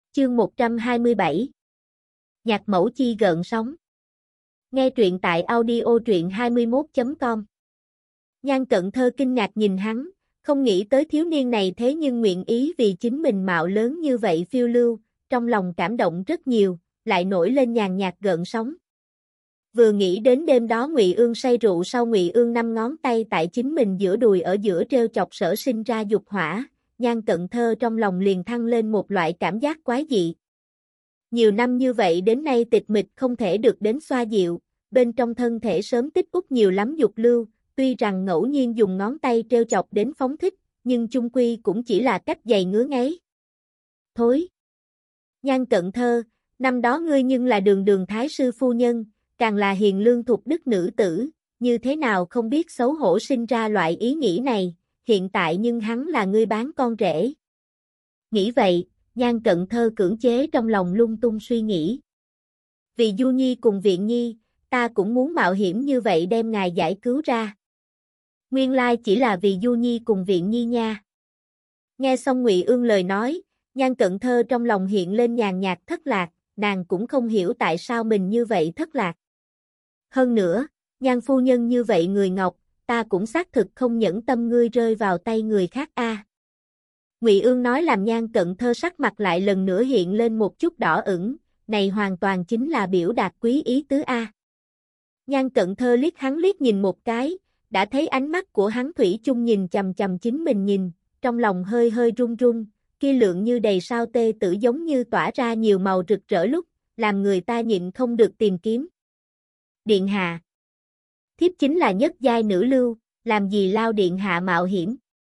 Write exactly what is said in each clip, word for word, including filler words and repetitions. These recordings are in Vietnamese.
Chương một trăm hai mươi bảy. Nhạc mẫu chi gợn sóng. Nghe truyện tại audio truyện hai mươi mốt chấm com. Nhan Cận Thơ kinh ngạc nhìn hắn, không nghĩ tới thiếu niên này thế nhưng nguyện ý vì chính mình mạo lớn như vậy phiêu lưu, trong lòng cảm động rất nhiều, lại nổi lên nhàn nhạt gợn sóng. Vừa nghĩ đến đêm đó Ngụy Ương say rượu sau Ngụy Ương năm ngón tay tại chính mình giữa đùi ở giữa treo chọc sở sinh ra dục hỏa, Nhan Cận Thơ trong lòng liền thăng lên một loại cảm giác quái dị. Nhiều năm như vậy đến nay tịch mịch không thể được đến xoa dịu, bên trong thân thể sớm tích út nhiều lắm dục lưu, tuy rằng ngẫu nhiên dùng ngón tay treo chọc đến phóng thích, nhưng chung quy cũng chỉ là cách giày ngứa ngáy. Thối! Nhan Cận Thơ, năm đó ngươi nhưng là đường đường thái sư phu nhân, càng là hiền lương thục đức nữ tử, như thế nào không biết xấu hổ sinh ra loại ý nghĩ này, hiện tại nhưng hắn là ngươi bán con rể. Nghĩ vậy, Nhan Cận Thơ cưỡng chế trong lòng lung tung suy nghĩ. Vì Du Nhi cùng Viện Nhi, ta cũng muốn mạo hiểm như vậy đem ngài giải cứu ra. Nguyên lai chỉ là vì Du Nhi cùng Viện Nhi nha. Nghe xong Ngụy Ương lời nói, Nhan Cận Thơ trong lòng hiện lên nhàn nhạt thất lạc, nàng cũng không hiểu tại sao mình như vậy thất lạc. Hơn nữa, Nhan phu nhân như vậy người ngọc, ta cũng xác thực không nhẫn tâm ngươi rơi vào tay người khác a. À. Ngụy Ương nói làm Nhan Cận Thơ sắc mặt lại lần nữa hiện lên một chút đỏ ửng, này hoàn toàn chính là biểu đạt quý ý tứ a. À. Nhan Cận Thơ liếc hắn liếc nhìn một cái, đã thấy ánh mắt của hắn thủy chung nhìn chằm chằm chính mình nhìn, trong lòng hơi hơi run run, kia lượng như đầy sao tê tử giống như tỏa ra nhiều màu rực rỡ lúc, làm người ta nhịn không được tìm kiếm. Điện hạ. Thiếp chính là nhất giai nữ lưu, làm gì lao điện hạ mạo hiểm.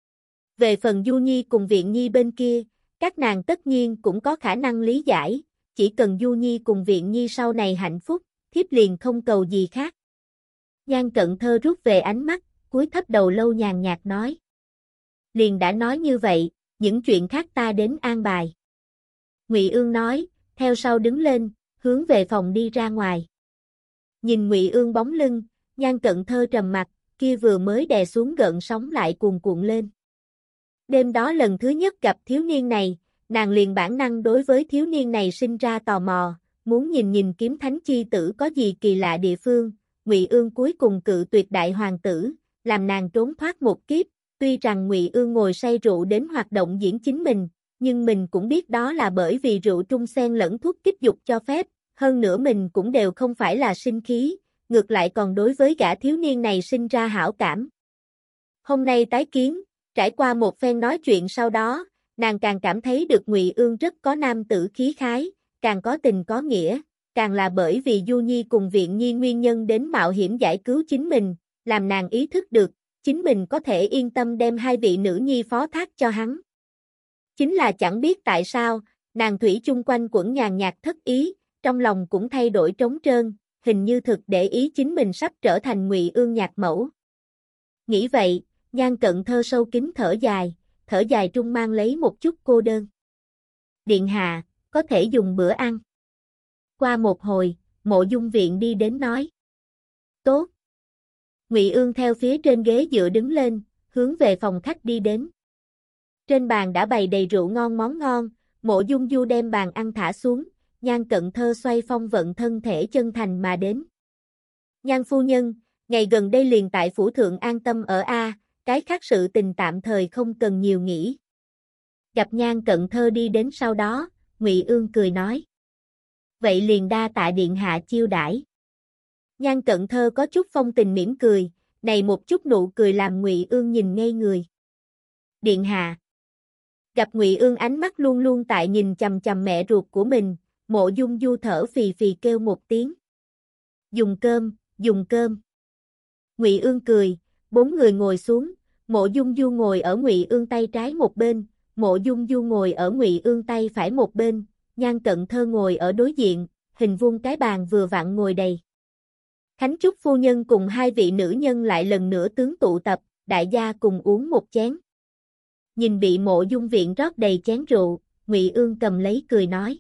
Về phần Du Nhi cùng Viện Nhi bên kia, các nàng tất nhiên cũng có khả năng lý giải, chỉ cần Du Nhi cùng Viện Nhi sau này hạnh phúc, thiếp liền không cầu gì khác. Nhan Cận Thơ rút về ánh mắt, cúi thấp đầu lâu nhàn nhạt nói. Liền đã nói như vậy, những chuyện khác ta đến an bài. Ngụy Ương nói, theo sau đứng lên, hướng về phòng đi ra ngoài. Nhìn Ngụy Ương bóng lưng, Nhan Cận Thơ trầm mặt, kia vừa mới đè xuống gợn sóng lại cuồn cuộn lên. Đêm đó lần thứ nhất gặp thiếu niên này, nàng liền bản năng đối với thiếu niên này sinh ra tò mò, muốn nhìn nhìn kiếm thánh chi tử có gì kỳ lạ địa phương. Ngụy Ương cuối cùng cự tuyệt đại hoàng tử, làm nàng trốn thoát một kiếp, tuy rằng Ngụy Ương ngồi say rượu đến hoạt động diễn chính mình, nhưng mình cũng biết đó là bởi vì rượu trung xen lẫn thuốc kích dục cho phép, hơn nữa mình cũng đều không phải là sinh khí, ngược lại còn đối với gã thiếu niên này sinh ra hảo cảm. Hôm nay tái kiến, trải qua một phen nói chuyện sau đó, nàng càng cảm thấy được Ngụy Ương rất có nam tử khí khái, càng có tình có nghĩa, càng là bởi vì Du Nhi cùng Viện Nhi nguyên nhân đến mạo hiểm giải cứu chính mình, làm nàng ý thức được, chính mình có thể yên tâm đem hai vị nữ nhi phó thác cho hắn. Chính là chẳng biết tại sao, nàng thủy chung quanh quẩn nhàn nhạt thất ý, trong lòng cũng thay đổi trống trơn, hình như thực để ý chính mình sắp trở thành Ngụy Ương nhạc mẫu. Nghĩ vậy, Nhan Cận Thơ sâu kín thở dài, thở dài trung mang lấy một chút cô đơn. Điện hạ, có thể dùng bữa ăn. Qua một hồi, Mộ Dung Viện đi đến nói. Tốt. Ngụy Ương theo phía trên ghế dựa đứng lên, hướng về phòng khách đi đến. Trên bàn đã bày đầy rượu ngon món ngon, Mộ Dung Du đem bàn ăn thả xuống, Nhan Cận Thơ xoay phong vận thân thể chân thành mà đến. Nhan phu nhân, ngày gần đây liền tại phủ thượng an tâm ở A, cái khác sự tình tạm thời không cần nhiều nghĩ. Gặp Nhan Cận Thơ đi đến sau đó, Ngụy Ương cười nói. Vậy liền đa tạ điện hạ chiêu đãi. Nhan Cận Thơ có chút phong tình mỉm cười, này một chút nụ cười làm Ngụy Ương nhìn ngây người. Điện hạ. Gặp Ngụy Ương ánh mắt luôn luôn tại nhìn chằm chằm mẹ ruột của mình, Mộ Dung Du thở phì phì kêu một tiếng. Dùng cơm, dùng cơm. Ngụy Ương cười, bốn người ngồi xuống, Mộ Dung Du ngồi ở Ngụy Ương tay trái một bên, Mộ Dung Du ngồi ở Ngụy Ương tay phải một bên, Nhan Cận Thơ ngồi ở đối diện, hình vuông cái bàn vừa vặn ngồi đầy. Khánh Trúc phu nhân cùng hai vị nữ nhân lại lần nữa tướng tụ tập, đại gia cùng uống một chén. Nhìn bị Mộ Dung Viện rót đầy chén rượu, Ngụy Ương cầm lấy cười nói.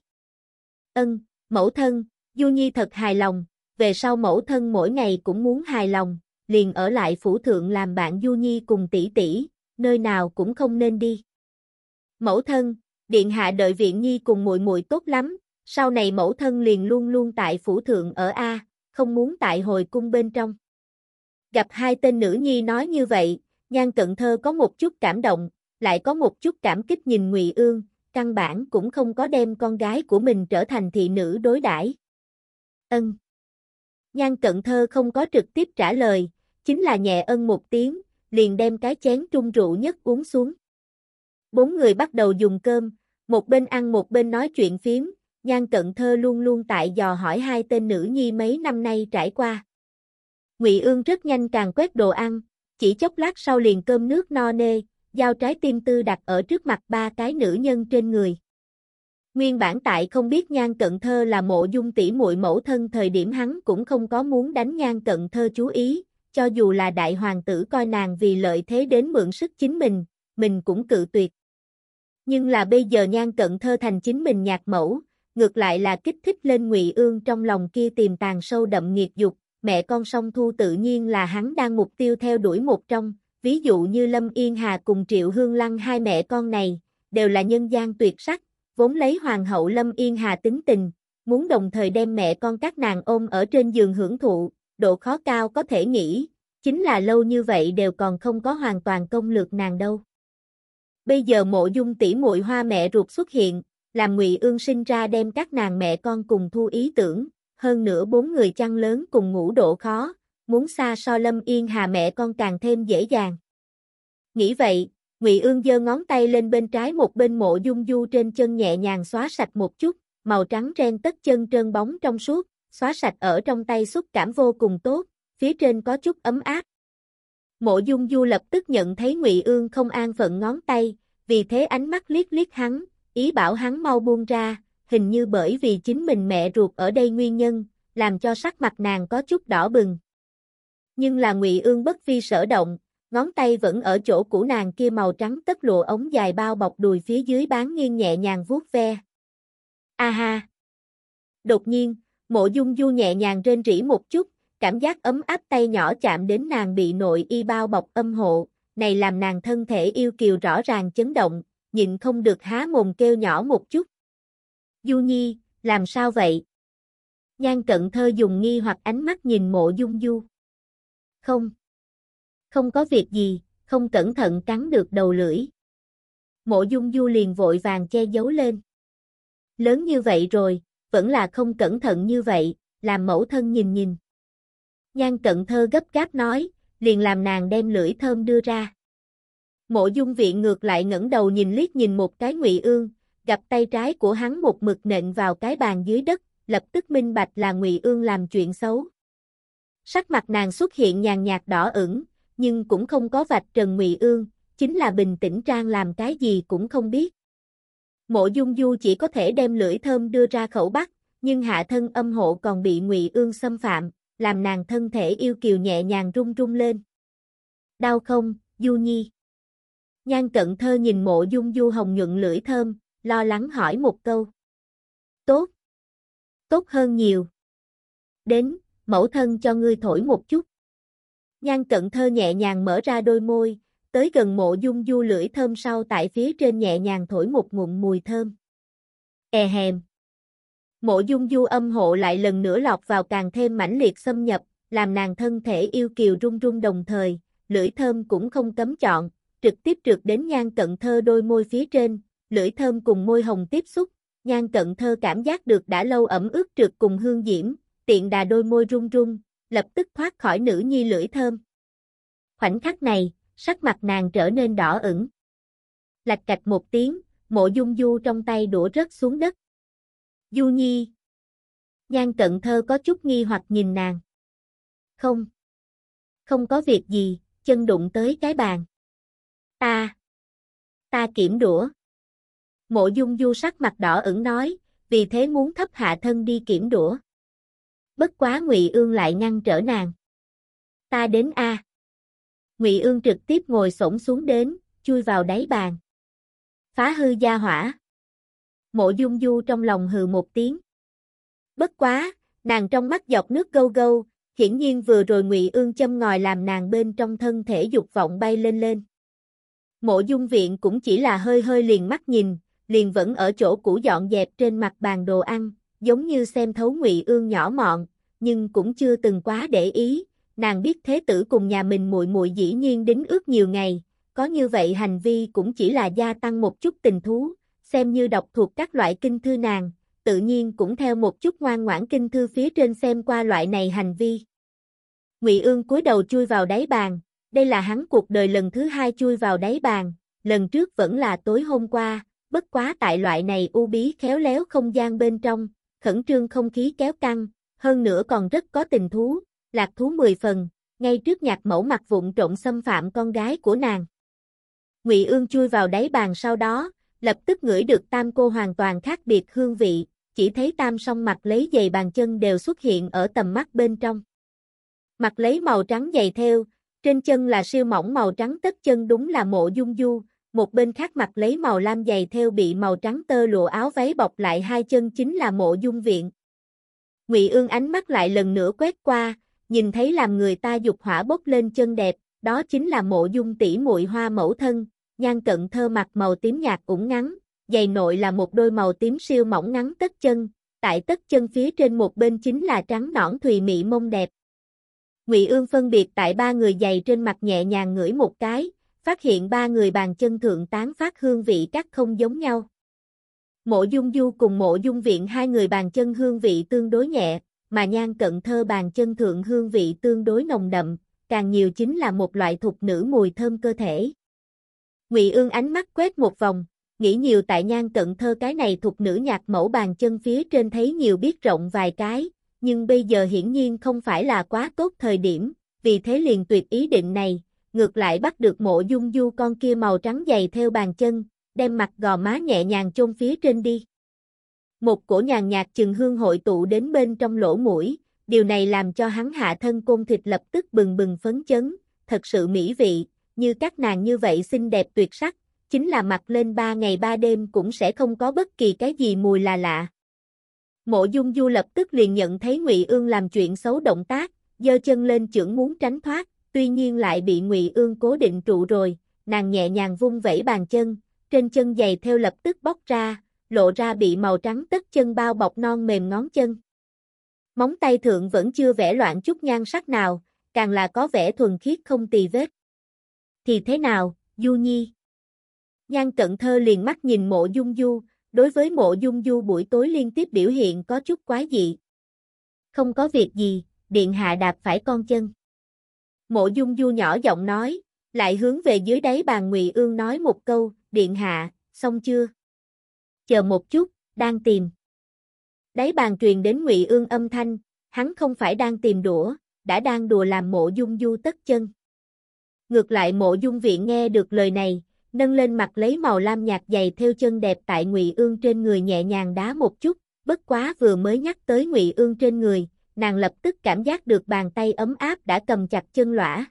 Ân, mẫu thân, Du Nhi thật hài lòng, về sau mẫu thân mỗi ngày cũng muốn hài lòng, liền ở lại phủ thượng làm bạn Du Nhi cùng tỷ tỷ, nơi nào cũng không nên đi. Mẫu thân, Điện hạ đợi Viện Nhi cùng muội muội tốt lắm, sau này mẫu thân liền luôn luôn tại phủ thượng ở a, không muốn tại hồi cung bên trong. Gặp hai tên nữ nhi nói như vậy, Nhan Cận Thơ có một chút cảm động, lại có một chút cảm kích nhìn Ngụy Ương, căn bản cũng không có đem con gái của mình trở thành thị nữ đối đãi. Ân. Nhan Cận Thơ không có trực tiếp trả lời, chính là nhẹ ân một tiếng, liền đem cái chén trung rượu nhất uống xuống. Bốn người bắt đầu dùng cơm, một bên ăn một bên nói chuyện phiếm, Nhan Cận Thơ luôn luôn tại dò hỏi hai tên nữ nhi mấy năm nay trải qua. Ngụy Ương rất nhanh càng quét đồ ăn, chỉ chốc lát sau liền cơm nước no nê, dao trái tim tư đặt ở trước mặt ba cái nữ nhân trên người. Nguyên bản tại không biết Nhan Cận Thơ là Mộ Dung tỷ muội mẫu thân thời điểm hắn cũng không có muốn đánh Nhan Cận Thơ chú ý, cho dù là đại hoàng tử coi nàng vì lợi thế đến mượn sức chính mình, mình cũng cự tuyệt. Nhưng là bây giờ Nhan Cận Thơ thành chính mình nhạc mẫu, ngược lại là kích thích lên Ngụy Ương trong lòng kia tiềm tàng sâu đậm nghiệt dục, mẹ con song thu tự nhiên là hắn đang mục tiêu theo đuổi một trong, ví dụ như Lâm Yên Hà cùng Triệu Hương Lăng hai mẹ con này, đều là nhân gian tuyệt sắc, vốn lấy hoàng hậu Lâm Yên Hà tính tình, muốn đồng thời đem mẹ con các nàng ôm ở trên giường hưởng thụ, độ khó cao có thể nghĩ, chính là lâu như vậy đều còn không có hoàn toàn công lược nàng đâu. Bây giờ Mộ Dung tỷ muội hoa mẹ ruột xuất hiện, làm Ngụy Ương sinh ra đem các nàng mẹ con cùng thu ý tưởng, hơn nữa bốn người chăn lớn cùng ngủ độ khó, muốn xa so Lâm Yên Hà mẹ con càng thêm dễ dàng. Nghĩ vậy, Ngụy Ương giơ ngón tay lên bên trái một bên Mộ Dung Du trên chân nhẹ nhàng xóa sạch một chút, màu trắng ren tất chân trơn bóng trong suốt, xóa sạch ở trong tay xúc cảm vô cùng tốt, phía trên có chút ấm áp. Mộ Dung Du lập tức nhận thấy Ngụy Ương không an phận ngón tay, vì thế ánh mắt liếc liếc hắn, ý bảo hắn mau buông ra, hình như bởi vì chính mình mẹ ruột ở đây nguyên nhân, làm cho sắc mặt nàng có chút đỏ bừng. Nhưng là Ngụy Ương bất vi sở động, ngón tay vẫn ở chỗ của nàng kia màu trắng tất lụa ống dài bao bọc đùi phía dưới bán nghiêng nhẹ nhàng vuốt ve. A ha! Đột nhiên, Mộ Dung Du nhẹ nhàng rên rỉ một chút, cảm giác ấm áp tay nhỏ chạm đến nàng bị nội y bao bọc âm hộ, này làm nàng thân thể yêu kiều rõ ràng chấn động, nhịn không được há mồm kêu nhỏ một chút. Du Nhi, làm sao vậy? Nhan Cận Thơ dùng nghi hoặc ánh mắt nhìn Mộ Dung Du. Không. Không có việc gì, không cẩn thận cắn được đầu lưỡi. Mộ Dung Du liền vội vàng che giấu lên. Lớn như vậy rồi, vẫn là không cẩn thận như vậy, làm mẫu thân nhìn nhìn. Nhan Cận Thơ gấp gáp nói, liền làm nàng đem lưỡi thơm đưa ra. Mộ Dung Viện ngược lại ngẩng đầu nhìn liếc nhìn một cái Ngụy Ương, gặp tay trái của hắn một mực nện vào cái bàn dưới đất, lập tức minh bạch là Ngụy Ương làm chuyện xấu. Sắc mặt nàng xuất hiện nhàn nhạt đỏ ửng, nhưng cũng không có vạch trần Ngụy Ương, chính là bình tĩnh trang làm cái gì cũng không biết. Mộ Dung Du chỉ có thể đem lưỡi thơm đưa ra khẩu bắt, nhưng hạ thân âm hộ còn bị Ngụy Ương xâm phạm, làm nàng thân thể yêu kiều nhẹ nhàng run run lên. Đau không, Du Nhi? Nhan Cận Thơ nhìn Mộ Dung Du hồng nhuận lưỡi thơm, lo lắng hỏi một câu. Tốt. Tốt hơn nhiều. Đến, mẫu thân cho ngươi thổi một chút. Nhan Cận Thơ nhẹ nhàng mở ra đôi môi, tới gần Mộ Dung Du lưỡi thơm sau tại phía trên nhẹ nhàng thổi một ngụm mùi thơm. E hèm. Mộ Dung Du âm hộ lại lần nữa lọt vào càng thêm mãnh liệt xâm nhập, làm nàng thân thể yêu kiều run run đồng thời, lưỡi thơm cũng không cấm chọn, trực tiếp trượt đến Nhan Cận Thơ đôi môi phía trên, lưỡi thơm cùng môi hồng tiếp xúc, Nhan Cận Thơ cảm giác được đã lâu ẩm ướt trượt cùng hương diễm, tiện đà đôi môi run run, lập tức thoát khỏi nữ nhi lưỡi thơm. Khoảnh khắc này, sắc mặt nàng trở nên đỏ ửng. Lạch cạch một tiếng, Mộ Dung Du trong tay đũa rớt xuống đất. Du Nhi. Nhan Cận Thơ có chút nghi hoặc nhìn nàng. Không. Không có việc gì, chân đụng tới cái bàn. Ta. Ta kiểm đũa. Mộ Dung Du sắc mặt đỏ ửng nói, vì thế muốn thấp hạ thân đi kiểm đũa. Bất quá Ngụy Ương lại ngăn trở nàng. Ta đến a. Ngụy Ương trực tiếp ngồi xổm xuống đến, chui vào đáy bàn. Phá hư gia hỏa. Mộ Dung Du trong lòng hừ một tiếng. Bất quá, nàng trong mắt giọt nước gâu gâu, hiển nhiên vừa rồi Ngụy Ương châm ngòi làm nàng bên trong thân thể dục vọng bay lên lên. Mộ Dung Viện cũng chỉ là hơi hơi liền mắt nhìn, liền vẫn ở chỗ cũ dọn dẹp trên mặt bàn đồ ăn, giống như xem thấu Ngụy Ương nhỏ mọn, nhưng cũng chưa từng quá để ý, nàng biết thế tử cùng nhà mình muội muội dĩ nhiên đính ước nhiều ngày, có như vậy hành vi cũng chỉ là gia tăng một chút tình thú, xem như đọc thuộc các loại kinh thư nàng, tự nhiên cũng theo một chút ngoan ngoãn kinh thư phía trên xem qua loại này hành vi. Ngụy Ương cúi đầu chui vào đáy bàn, đây là hắn cuộc đời lần thứ hai chui vào đáy bàn, lần trước vẫn là tối hôm qua, bất quá tại loại này u bí khéo léo không gian bên trong, khẩn trương không khí kéo căng, hơn nữa còn rất có tình thú, lạc thú mười phần, ngay trước Nhạc Mẫu mặt vụng trộm xâm phạm con gái của nàng. Ngụy Ương chui vào đáy bàn sau đó, lập tức ngửi được tam cô hoàn toàn khác biệt hương vị, chỉ thấy tam song mặt lấy giày bàn chân đều xuất hiện ở tầm mắt bên trong. Mặt lấy màu trắng giày thêu, trên chân là siêu mỏng màu trắng tất chân đúng là Mộ Dung Du, một bên khác mặt lấy màu lam giày thêu bị màu trắng tơ lụa áo váy bọc lại hai chân chính là Mộ Dung Viện. Ngụy Ương ánh mắt lại lần nữa quét qua, nhìn thấy làm người ta dục hỏa bốc lên chân đẹp, đó chính là Mộ Dung tỷ muội Hoa mẫu thân, Nhan Cận Thơ mặc màu tím nhạt ủng ngắn, giày nội là một đôi màu tím siêu mỏng ngắn tất chân, tại tất chân phía trên một bên chính là trắng nõn thùy mị mông đẹp. Ngụy Ương phân biệt tại ba người giày trên mặt nhẹ nhàng ngửi một cái, phát hiện ba người bàn chân thượng tán phát hương vị các không giống nhau. Mộ Dung Du cùng Mộ Dung Viện hai người bàn chân hương vị tương đối nhẹ, mà Nhan Cận Thơ bàn chân thượng hương vị tương đối nồng đậm, càng nhiều chính là một loại thục nữ mùi thơm cơ thể. Ngụy Ương ánh mắt quét một vòng, nghĩ nhiều tại Nhan Cận Thơ cái này thục nữ Nhạc Mẫu bàn chân phía trên thấy nhiều biết rộng vài cái, nhưng bây giờ hiển nhiên không phải là quá tốt thời điểm, vì thế liền tuyệt ý định này, ngược lại bắt được Mộ Dung Du con kia màu trắng giày theo bàn chân, đem mặt gò má nhẹ nhàng chôn phía trên đi. Một cổ nhàn nhạt chừng hương hội tụ đến bên trong lỗ mũi, điều này làm cho hắn hạ thân côn thịt lập tức bừng bừng phấn chấn, thật sự mỹ vị, như các nàng như vậy xinh đẹp tuyệt sắc, chính là mặc lên ba ngày ba đêm cũng sẽ không có bất kỳ cái gì mùi là lạ. Mộ Dung Du lập tức liền nhận thấy Ngụy Ương làm chuyện xấu động tác, giơ chân lên chưởng muốn tránh thoát, tuy nhiên lại bị Ngụy Ương cố định trụ rồi, nàng nhẹ nhàng vung vẩy bàn chân, trên chân giày theo lập tức bóc ra, lộ ra bị màu trắng tất chân bao bọc non mềm ngón chân. Móng tay thượng vẫn chưa vẽ loạn chút nhan sắc nào, càng là có vẻ thuần khiết không tì vết. Thì thế nào, Du Nhi? Nhan Cận Thơ liền mắt nhìn Mộ Dung Du, đối với Mộ Dung Du buổi tối liên tiếp biểu hiện có chút quái dị. Không có việc gì, điện hạ đạp phải con chân. Mộ Dung Du nhỏ giọng nói, lại hướng về dưới đáy bàn Ngụy Ương nói một câu, điện hạ, xong chưa? Chờ một chút, đang tìm. Đáy bàn truyền đến Ngụy Ương âm thanh, hắn không phải đang tìm đũa, đã đang đùa làm Mộ Dung Du tất chân. Ngược lại Mộ Dung Viện nghe được lời này, nâng lên mặt lấy màu lam nhạt giày theo chân đẹp tại Ngụy Ương trên người nhẹ nhàng đá một chút, bất quá vừa mới nhắc tới Ngụy Ương trên người, nàng lập tức cảm giác được bàn tay ấm áp đã cầm chặt chân lõa.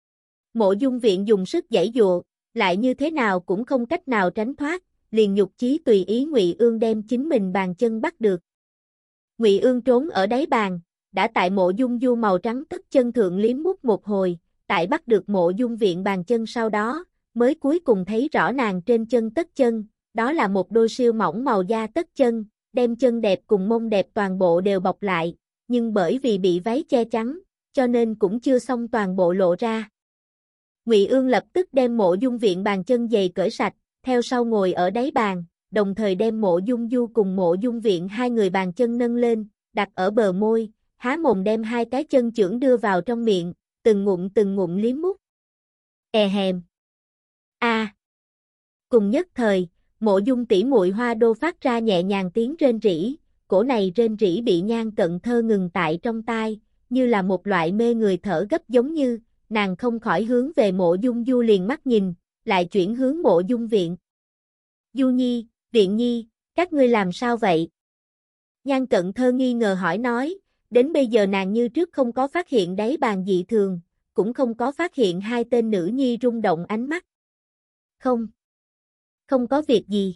Mộ Dung Viện dùng sức giãy giụa, lại như thế nào cũng không cách nào tránh thoát, liền nhục chí tùy ý Ngụy Ương đem chính mình bàn chân bắt được. Ngụy Ương trốn ở đáy bàn, đã tại Mộ Dung Du màu trắng tất chân thượng liếm mút một hồi, tại bắt được Mộ Dung Viện bàn chân sau đó, mới cuối cùng thấy rõ nàng trên chân tất chân, đó là một đôi siêu mỏng màu da tất chân, đem chân đẹp cùng mông đẹp toàn bộ đều bọc lại, nhưng bởi vì bị váy che chắn, cho nên cũng chưa xong toàn bộ lộ ra. Ngụy Ương lập tức đem Mộ Dung Viện bàn chân giày cởi sạch, theo sau ngồi ở đáy bàn, đồng thời đem Mộ Dung Du cùng Mộ Dung Viện hai người bàn chân nâng lên, đặt ở bờ môi, há mồm đem hai cái chân chưởng đưa vào trong miệng, từng ngụm từng ngụm liếm mút. E hèm. A. À. Cùng nhất thời, Mộ Dung tỷ muội Hoa đô phát ra nhẹ nhàng tiếng rên rỉ, cổ này rên rỉ bị Nhan Cận Thơ ngừng tại trong tai, như là một loại mê người thở gấp giống như, nàng không khỏi hướng về Mộ Dung Du liền mắt nhìn, lại chuyển hướng Mộ Dung Viện. Du Nhi, Viện Nhi, các ngươi làm sao vậy? Nhan Cận Thơ nghi ngờ hỏi nói, đến bây giờ nàng như trước không có phát hiện đáy bàn dị thường, cũng không có phát hiện hai tên nữ nhi rung động ánh mắt. Không. Không có việc gì.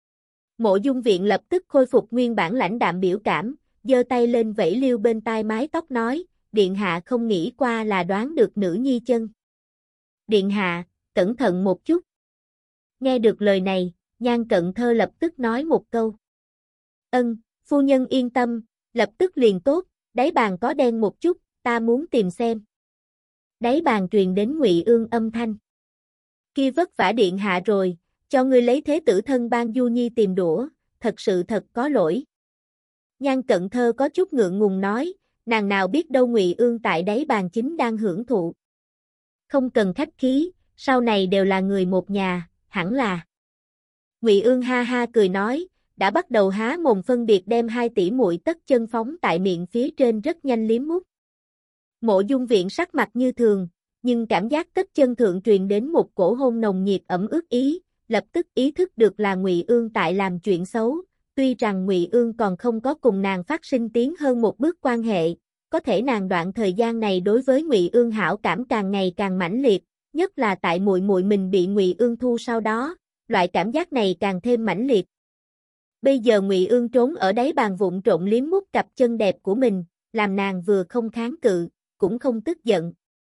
Mộ Dung Viện lập tức khôi phục nguyên bản lãnh đạm biểu cảm, giơ tay lên vẫy liêu bên tai mái tóc nói, điện hạ không nghĩ qua là đoán được nữ nhi chân. Điện hạ, cẩn thận một chút. Nghe được lời này, Nhan Cận Thơ lập tức nói một câu. Ân, phu nhân yên tâm, lập tức liền tốt, đáy bàn có đen một chút, ta muốn tìm xem. Đáy bàn truyền đến Ngụy Ương âm thanh. Kia vất vả điện hạ rồi, cho ngươi lấy thế tử thân ban Du Nhi tìm đũa, thật sự thật có lỗi. Nhan Cận Thơ có chút ngượng ngùng nói, nàng nào biết đâu Ngụy Ương tại đáy bàn chính đang hưởng thụ. Không cần khách khí, sau này đều là người một nhà, hẳn là. Ngụy Ương ha ha cười nói, đã bắt đầu há mồm phân biệt đem hai tỷ muội tất chân phóng tại miệng phía trên rất nhanh liếm mút. Mộ Dung Viện sắc mặt như thường, nhưng cảm giác tất chân thượng truyền đến một cổ hôn nồng nhiệt ẩm ướt ý, lập tức ý thức được là Ngụy Ương tại làm chuyện xấu, tuy rằng Ngụy Ương còn không có cùng nàng phát sinh tiến hơn một bước quan hệ, có thể nàng đoạn thời gian này đối với Ngụy Ương hảo cảm càng ngày càng mãnh liệt, nhất là tại muội muội mình bị Ngụy Ương thu sau đó, loại cảm giác này càng thêm mãnh liệt. Bây giờ Ngụy Ương trốn ở đáy bàn vụng trộn liếm mút cặp chân đẹp của mình, làm nàng vừa không kháng cự, cũng không tức giận.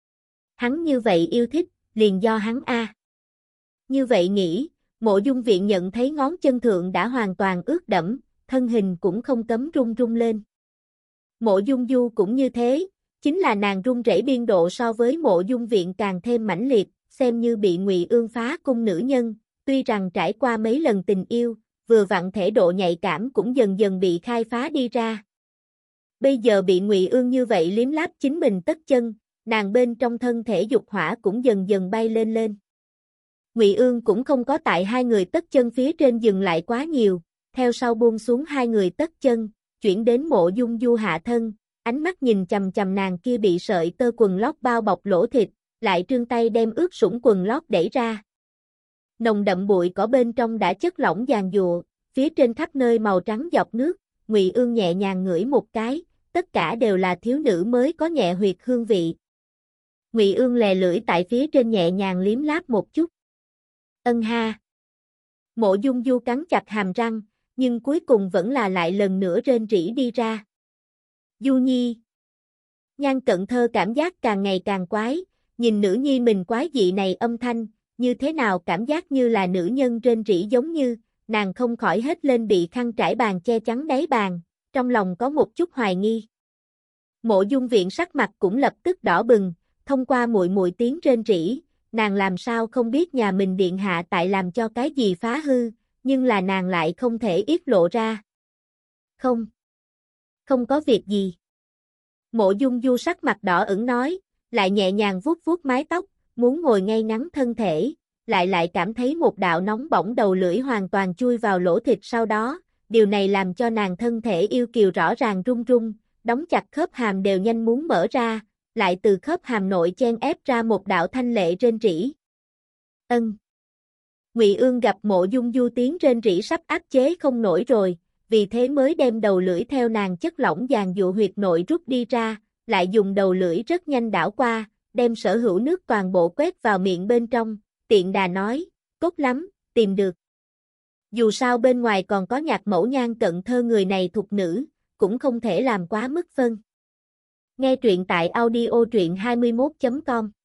Hắn như vậy yêu thích, liền do hắn a. Như vậy nghĩ, Mộ Dung Viện nhận thấy ngón chân thượng đã hoàn toàn ướt đẫm, thân hình cũng không cấm run run lên. Mộ Dung Du cũng như thế, chính là nàng run rẩy biên độ so với Mộ Dung Viện càng thêm mãnh liệt, xem như bị Ngụy Ương phá cung nữ nhân, tuy rằng trải qua mấy lần tình yêu, vừa vặn thể độ nhạy cảm cũng dần dần bị khai phá đi ra. Bây giờ bị Ngụy Ương như vậy liếm láp chính mình tất chân, nàng bên trong thân thể dục hỏa cũng dần dần bay lên lên. Ngụy Ương cũng không có tại hai người tất chân phía trên dừng lại quá nhiều, theo sau buông xuống hai người tất chân, chuyển đến Mộ Dung Du hạ thân, ánh mắt nhìn chằm chằm nàng kia bị sợi tơ quần lót bao bọc lỗ thịt, lại trương tay đem ướt sũng quần lót đẩy ra. Nồng đậm bụi cỏ bên trong đã chất lỏng giàn giụa, phía trên khắp nơi màu trắng dọc nước, Ngụy Ương nhẹ nhàng ngửi một cái, tất cả đều là thiếu nữ mới có nhẹ huyệt hương vị. Ngụy Ương lè lưỡi tại phía trên nhẹ nhàng liếm láp một chút. Ân ha. Mộ Dung Du cắn chặt hàm răng, nhưng cuối cùng vẫn là lại lần nữa rên rỉ đi ra. Du Nhi. Nhan Cận Thơ cảm giác càng ngày càng quái, nhìn nữ nhi mình quái dị này âm thanh, như thế nào cảm giác như là nữ nhân rên rỉ giống như, nàng không khỏi hết lên bị khăn trải bàn che chắn đáy bàn, trong lòng có một chút hoài nghi. Mộ Dung Viện sắc mặt cũng lập tức đỏ bừng, thông qua muội muội tiếng rên rỉ, nàng làm sao không biết nhà mình điện hạ tại làm cho cái gì phá hư, nhưng là nàng lại không thể yết lộ ra. Không, không có việc gì. Mộ Dung Du sắc mặt đỏ ửng nói, lại nhẹ nhàng vuốt vuốt mái tóc, muốn ngồi ngay ngắn thân thể, lại lại cảm thấy một đạo nóng bỏng đầu lưỡi hoàn toàn chui vào lỗ thịt sau đó, điều này làm cho nàng thân thể yêu kiều rõ ràng run run, đóng chặt khớp hàm đều nhanh muốn mở ra, lại từ khớp hàm nội chen ép ra một đạo thanh lệ rên rỉ. Ân. Ngụy Ương gặp Mộ Dung Du tiếng rên rỉ sắp áp chế không nổi rồi, vì thế mới đem đầu lưỡi theo nàng chất lỏng giàn giụa huyệt nội rút đi ra, lại dùng đầu lưỡi rất nhanh đảo qua, đem sở hữu nước toàn bộ quét vào miệng bên trong, tiện đà nói, tốt lắm, tìm được. Dù sao bên ngoài còn có Nhạc Mẫu Nhan Cận Thơ người này thục nữ, cũng không thể làm quá mức phân. Nghe truyện tại audio truyện hai mươi mốt chấm com